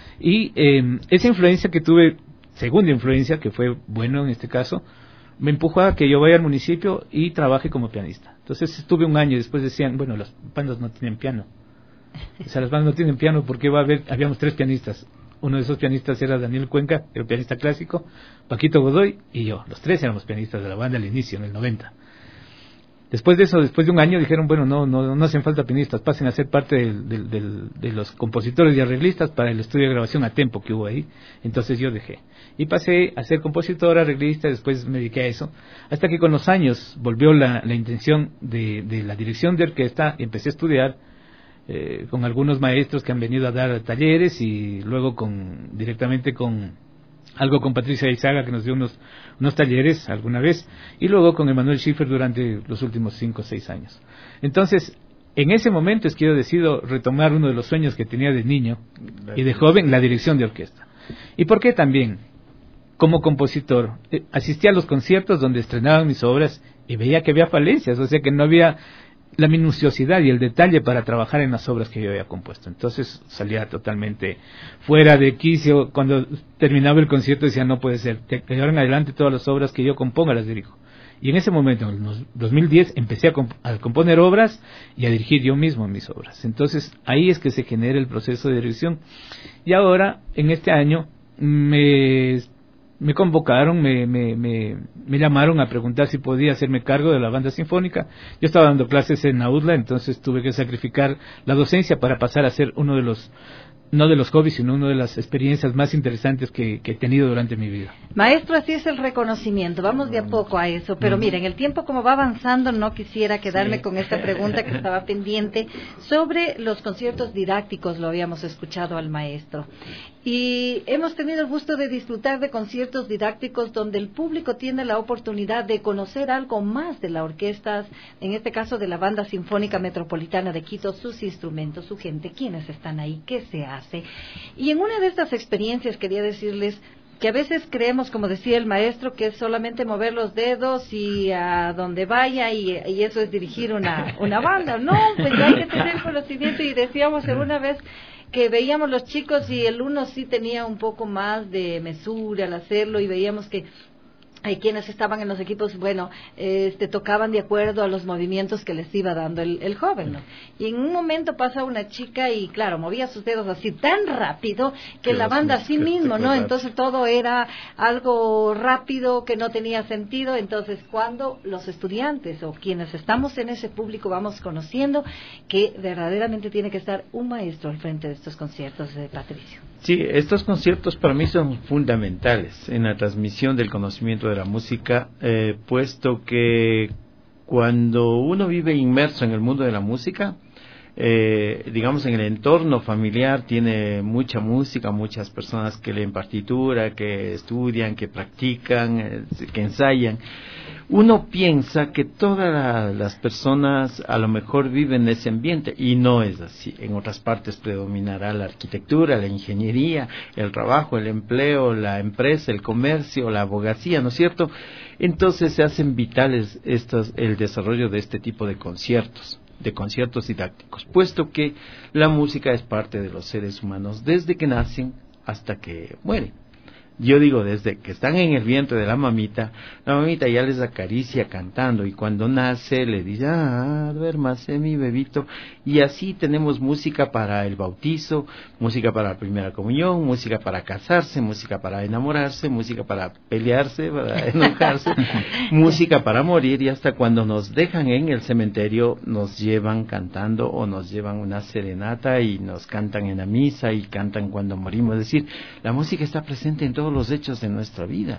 y eh, esa influencia que tuve, segunda influencia, que fue bueno en este caso, me empujó a que yo vaya al municipio y trabaje como pianista. Entonces estuve un año y después decían, bueno, las bandas no tienen piano. O sea, las bandas no tienen piano porque va a haber, habíamos tres pianistas. Uno de esos pianistas era Daniel Cuenca, el pianista clásico, Paquito Godoy y yo. Los tres éramos pianistas de la banda al inicio, en el noventa. Después de eso, después de un año, dijeron, bueno, no no no hacen falta pianistas, pasen a ser parte del, del, del, de los compositores y arreglistas para el estudio de grabación a tempo que hubo ahí. Entonces yo dejé. Y pasé a ser compositor, arreglista, después me dediqué a eso. Hasta que con los años volvió la, la intención de, de la dirección de orquesta y empecé a estudiar eh, con algunos maestros que han venido a dar talleres y luego con directamente con... algo con Patricia Izaga, que nos dio unos, unos talleres alguna vez, y luego con Emanuel Schiffer durante los últimos cinco o seis años. Entonces, en ese momento es que yo decido retomar uno de los sueños que tenía de niño y de joven, la dirección de orquesta. ¿Y por qué también? Como compositor, eh, asistía a los conciertos donde estrenaban mis obras y veía que había falencias, o sea que no había la minuciosidad y el detalle para trabajar en las obras que yo había compuesto. Entonces salía totalmente fuera de quicio. Cuando terminaba el concierto decía, no puede ser, de ahora en adelante todas las obras que yo componga las dirijo. Y en ese momento, en el dos mil diez, empecé a, comp- a componer obras y a dirigir yo mismo mis obras. Entonces ahí es que se genera el proceso de dirección. Y ahora, en este año, me... me convocaron, me, me, me, me llamaron a preguntar si podía hacerme cargo de la banda sinfónica. Yo estaba dando clases en AUDLA, entonces tuve que sacrificar la docencia para pasar a ser uno de los, no de los hobbies, sino una de las experiencias más interesantes que, que he tenido durante mi vida. Maestro, así es el reconocimiento, vamos de a poco a eso, pero miren, el tiempo como va avanzando, no quisiera quedarme sí. con esta pregunta que estaba pendiente sobre los conciertos didácticos, lo habíamos escuchado al maestro. Y hemos tenido el gusto de disfrutar de conciertos didácticos donde el público tiene la oportunidad de conocer algo más de la orquesta, en este caso de la Banda Sinfónica Metropolitana de Quito, sus instrumentos, su gente, quiénes están ahí, qué se hace. Y en una de estas experiencias quería decirles, que a veces creemos, como decía el maestro, que es solamente mover los dedos y a donde vaya y, y eso es dirigir una, una banda. No, pues hay que tener conocimiento, y decíamos alguna vez que veíamos los chicos y el uno sí tenía un poco más de mesura al hacerlo, y veíamos que hay quienes estaban en los equipos, bueno, este, tocaban de acuerdo a los movimientos que les iba dando el, el joven, ¿no? Y en un momento pasa una chica y, claro, movía sus dedos así tan rápido que la banda así mismo, ¿no? Entonces todo era algo rápido que no tenía sentido. Entonces, cuando los estudiantes o quienes estamos en ese público vamos conociendo que verdaderamente tiene que estar un maestro al frente de estos conciertos, de Patricio. Sí, estos conciertos para mí son fundamentales en la transmisión del conocimiento de la música, eh, puesto que cuando uno vive inmerso en el mundo de la música, eh, digamos en el entorno familiar, tiene mucha música, muchas personas que leen partitura, que estudian, que practican, eh, que ensayan. Uno piensa que todas la, las personas a lo mejor viven en ese ambiente, y no es así. En otras partes predominará la arquitectura, la ingeniería, el trabajo, el empleo, la empresa, el comercio, la abogacía, ¿no es cierto? Entonces se hacen vitales estos, el desarrollo de este tipo de conciertos, de conciertos didácticos, puesto que la música es parte de los seres humanos desde que nacen hasta que mueren. Yo digo, desde que están en el vientre de la mamita, la mamita ya les acaricia cantando, y cuando nace le dice, ah, duérmase mi bebito, y así tenemos música para el bautizo, música para la primera comunión, música para casarse, música para enamorarse, música para pelearse, para enojarse, música para morir, y hasta cuando nos dejan en el cementerio nos llevan cantando, o nos llevan una serenata y nos cantan en la misa y cantan cuando morimos. Es decir, la música está presente en todo los hechos de nuestra vida.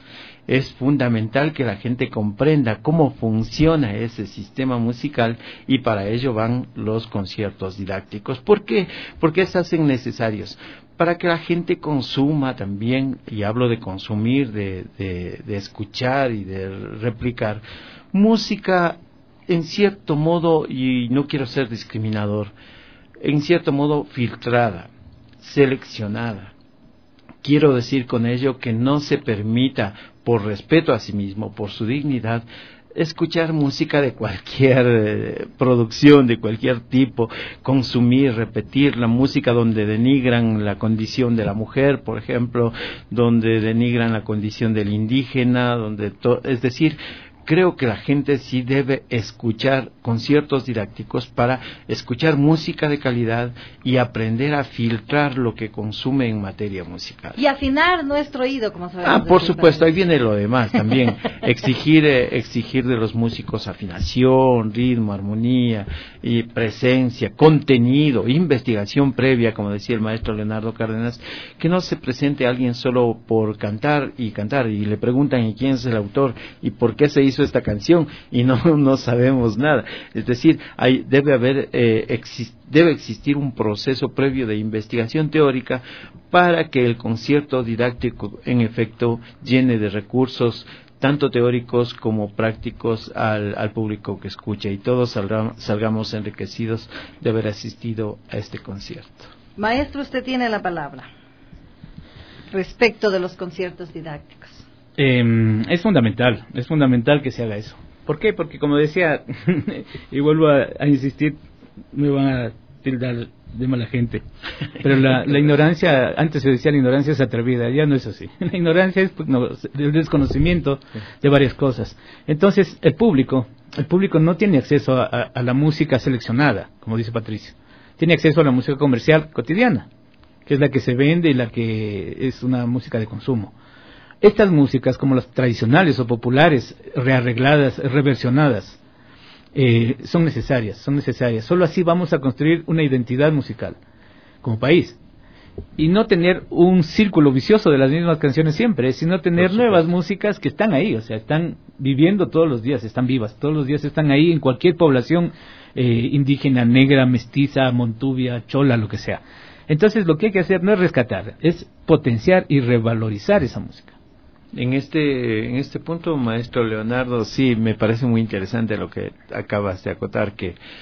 Es fundamental que la gente comprenda cómo funciona ese sistema musical, y para ello van los conciertos didácticos. ¿Por qué? Porque se hacen necesarios para que la gente consuma también, y hablo de consumir, de, de, de escuchar y de replicar música en cierto modo, y no quiero ser discriminador, en cierto modo filtrada, seleccionada. Quiero decir con ello que no se permita, por respeto a sí mismo, por su dignidad, escuchar música de cualquier eh, producción, de cualquier tipo, consumir, repetir la música donde denigran la condición de la mujer, por ejemplo, donde denigran la condición del indígena, donde to- es decir, creo que la gente sí debe escuchar conciertos didácticos para escuchar música de calidad y aprender a filtrar lo que consume en materia musical. Y afinar nuestro oído, como sabemos. Ah, por supuesto, ahí viene lo demás también. exigir, eh, exigir de los músicos afinación, ritmo, armonía y presencia, contenido, investigación previa, como decía el maestro Leonardo Cárdenas, que no se presente alguien solo por cantar y cantar, y le preguntan ¿y quién es el autor? ¿Y por qué se hizo esta canción? Y no, no sabemos nada. Es decir, hay, debe haber, eh, exist, debe existir un proceso previo de investigación teórica para que el concierto didáctico, en efecto, llene de recursos tanto teóricos como prácticos al, al público que escucha, y todos salga, salgamos enriquecidos de haber asistido a este concierto. Maestro, usted tiene la palabra respecto de los conciertos didácticos. Eh, es fundamental, es fundamental que se haga eso. ¿Por qué? Porque como decía, y vuelvo a, a insistir, me van a tildar de mala gente, pero la, la ignorancia, antes se decía la ignorancia es atrevida, ya no es así. La ignorancia es pues, no, el desconocimiento de varias cosas. Entonces, el público, el público no tiene acceso a, a, a la música seleccionada, como dice Patricio, tiene acceso a la música comercial cotidiana, que es la que se vende y la que es una música de consumo. Estas músicas, como las tradicionales o populares, rearregladas, reversionadas, eh, son necesarias, son necesarias. Solo así vamos a construir una identidad musical como país. Y no tener un círculo vicioso de las mismas canciones siempre, sino tener nuevas músicas que están ahí, o sea, están viviendo todos los días, están vivas, todos los días están ahí en cualquier población eh, indígena, negra, mestiza, montubia, chola, lo que sea. Entonces lo que hay que hacer no es rescatar, es potenciar y revalorizar esa música. En este en este punto, maestro Leonardo, sí, me parece muy interesante lo que acabas de acotar, que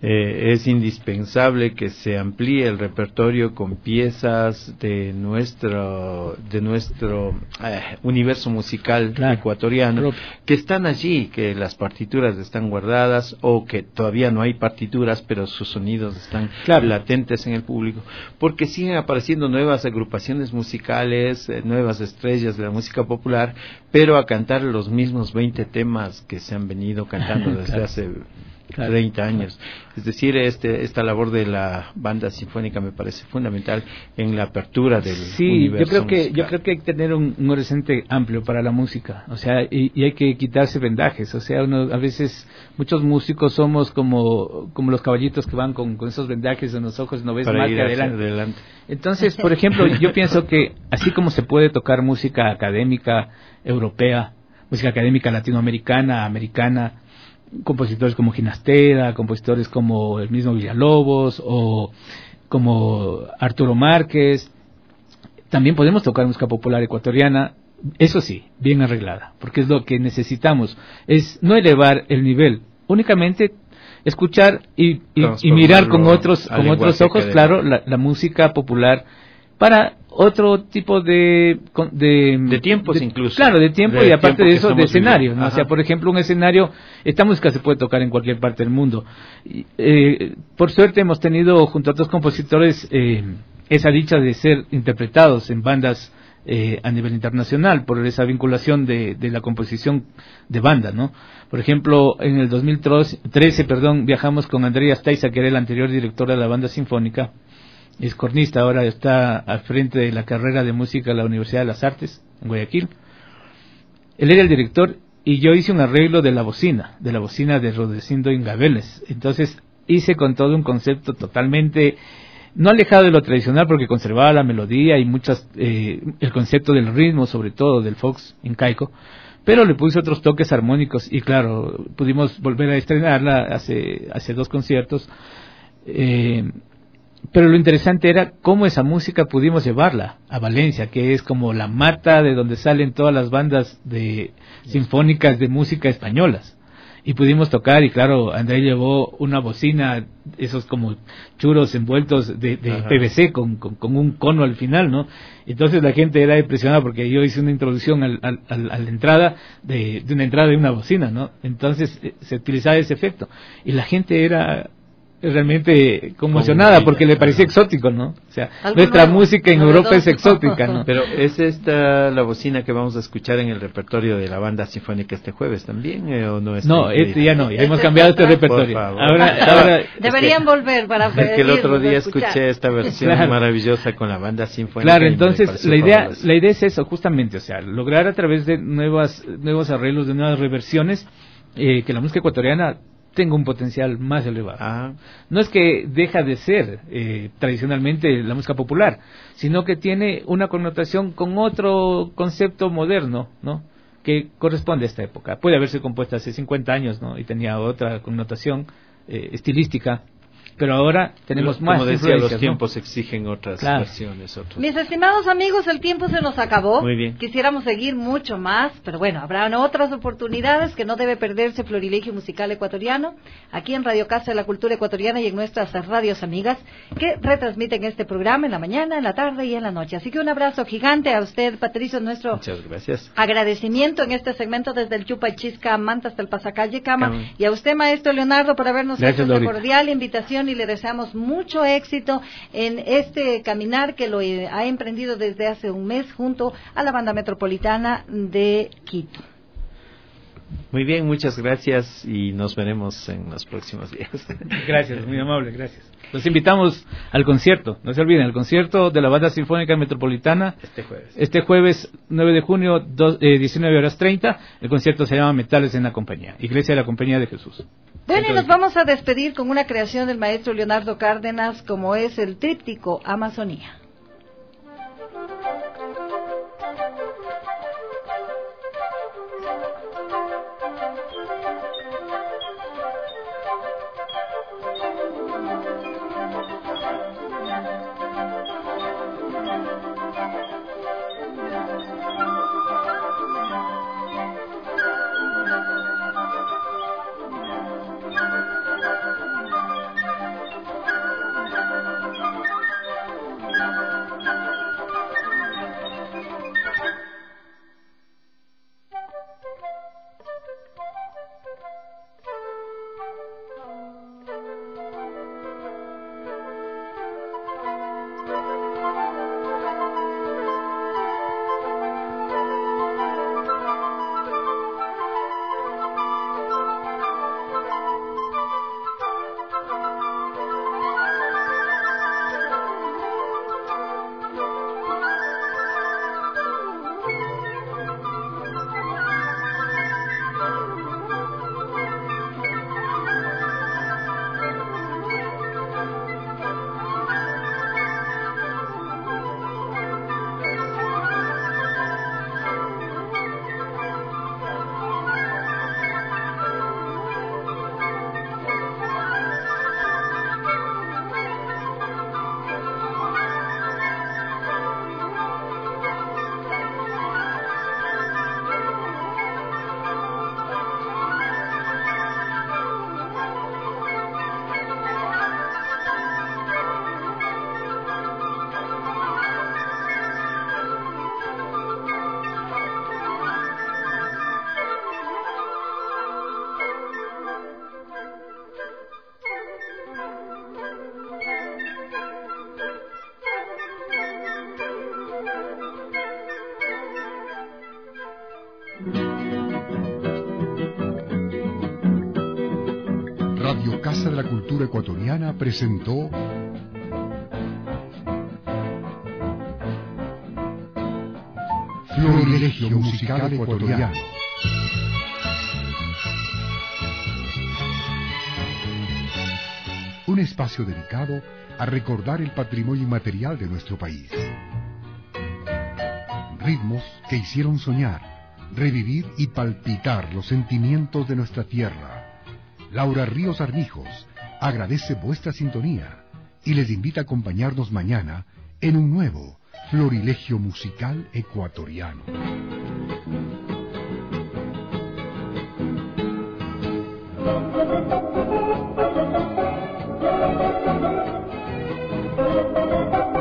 eh, es indispensable que se amplíe el repertorio con piezas de nuestro de nuestro eh, universo musical claro. ecuatoriano, Pero... que están allí, que las partituras están guardadas o que todavía no hay partituras, pero sus sonidos están claro. latentes en el público, porque siguen apareciendo nuevas agrupaciones musicales, eh, nuevas estrellas de la música popular, pero a cantar los mismos veinte temas que se han venido cantando desde claro. hace Claro, treinta años. Claro. Es decir, este, esta labor de la banda sinfónica me parece fundamental en la apertura del sí, universo yo creo que musical. yo creo que hay que tener un, un horizonte amplio para la música, o sea, y, y hay que quitarse vendajes, o sea, uno, a veces muchos músicos somos como como los caballitos que van con, con esos vendajes en los ojos, no ves para más ir que adelante. adelante. Entonces, por ejemplo, yo pienso que así como se puede tocar música académica europea, música académica latinoamericana, americana, compositores como Ginastera, compositores como el mismo Villalobos o como Arturo Márquez, también podemos tocar música popular ecuatoriana, eso sí, bien arreglada, porque es lo que necesitamos, es no elevar el nivel, únicamente escuchar y, y, y mirar con otros con otros ojos, académico. Claro, la, la música popular para otro tipo de de, de tiempos de, incluso claro de tiempo de y aparte tiempo de eso de escenario, ¿no? O sea, por ejemplo, un escenario, esta música se puede tocar en cualquier parte del mundo. Y, eh, por suerte hemos tenido junto a otros compositores eh, esa dicha de ser interpretados en bandas eh, a nivel internacional por esa vinculación de, de la composición de banda, ¿no? Por ejemplo, en el dos mil trece, perdón, viajamos con Andrea Astaiza, que era el anterior director de la banda sinfónica. Es cornista, ahora está al frente de la carrera de música de la Universidad de las Artes, en Guayaquil. Él era el director y yo hice un arreglo de la bocina, de la bocina de Rodecindo Ingabeles. Entonces hice con todo un concepto totalmente, no alejado de lo tradicional porque conservaba la melodía y muchas, eh, el concepto del ritmo, sobre todo del fox incaico, pero le puse otros toques armónicos y claro, pudimos volver a estrenarla hace, hace dos conciertos. Eh, Pero lo interesante era cómo esa música pudimos llevarla a Valencia, que es como la mata de donde salen todas las bandas de sinfónicas de música españolas. Y pudimos tocar, y claro, André llevó una bocina, esos como churros envueltos de, de P V C con, con, con un cono al final, ¿no? Entonces la gente era impresionada porque yo hice una introducción al, al, al, a la entrada de, de una entrada de una bocina, ¿no? Entonces eh, se utilizaba ese efecto. Y la gente era realmente conmocionada porque le parecía exótico, ¿no? O sea, nuestra nuevo, música en Europa es exótica, ¿no? Pero ¿es esta la bocina que vamos a escuchar en el repertorio de la banda sinfónica este jueves también eh, o no es? No, este ya no, ya hemos cambiado este repertorio. Ahora, ahora deberían es que, volver para es que el otro día escuché esta versión claro. maravillosa con la banda sinfónica. Claro, entonces la idea fabuloso. la idea es eso, justamente, o sea, lograr a través de nuevas nuevos arreglos, de nuevas reversiones eh, que la música ecuatoriana tenga un potencial más elevado. Ah. No es que deja de ser eh, tradicionalmente la música popular, sino que tiene una connotación con otro concepto moderno, ¿no? Que corresponde a esta época. Puede haberse compuesta hace cincuenta años, ¿no? Y tenía otra connotación eh, estilística. Pero ahora tenemos Como más decía, influencias, los tiempos ¿no? exigen otras claro. versiones. Otros. Mis estimados amigos, el tiempo se nos acabó. Muy bien. Quisiéramos seguir mucho más, pero bueno, habrá otras oportunidades que no debe perderse Florilegio Musical Ecuatoriano, aquí en Radio Casa de la Cultura Ecuatoriana y en nuestras radios amigas, que retransmiten este programa en la mañana, en la tarde y en la noche. Así que un abrazo gigante a usted, Patricio, nuestro Muchas gracias. agradecimiento en este segmento desde el Chupa y Chisca, Manta hasta el Pasacalle, Cama. Cama. Y a usted, maestro Leonardo, por habernos gracias, hecho esta cordial invitación y le deseamos mucho éxito en este caminar que lo ha emprendido desde hace un mes junto a la Banda Metropolitana de Quito. Muy bien, muchas gracias y nos veremos en los próximos días. Gracias, muy amable, gracias. Los invitamos al concierto, no se olviden, el concierto de la Banda Sinfónica Metropolitana este jueves, este jueves nueve de junio, dos, eh, diecinueve horas treinta. El concierto se llama Metales en la Compañía, Iglesia de la Compañía de Jesús. Bueno, y nos vamos a despedir con una creación del maestro Leonardo Cárdenas, como es el tríptico Amazonía. Radio Casa de la Cultura Ecuatoriana presentó Florilegio Musical Ecuatoriano. Un espacio dedicado a recordar el patrimonio inmaterial de nuestro país. Ritmos que hicieron soñar, revivir y palpitar los sentimientos de nuestra tierra. Laura Ríos Armijos agradece vuestra sintonía y les invita a acompañarnos mañana en un nuevo Florilegio Musical Ecuatoriano. Thank you.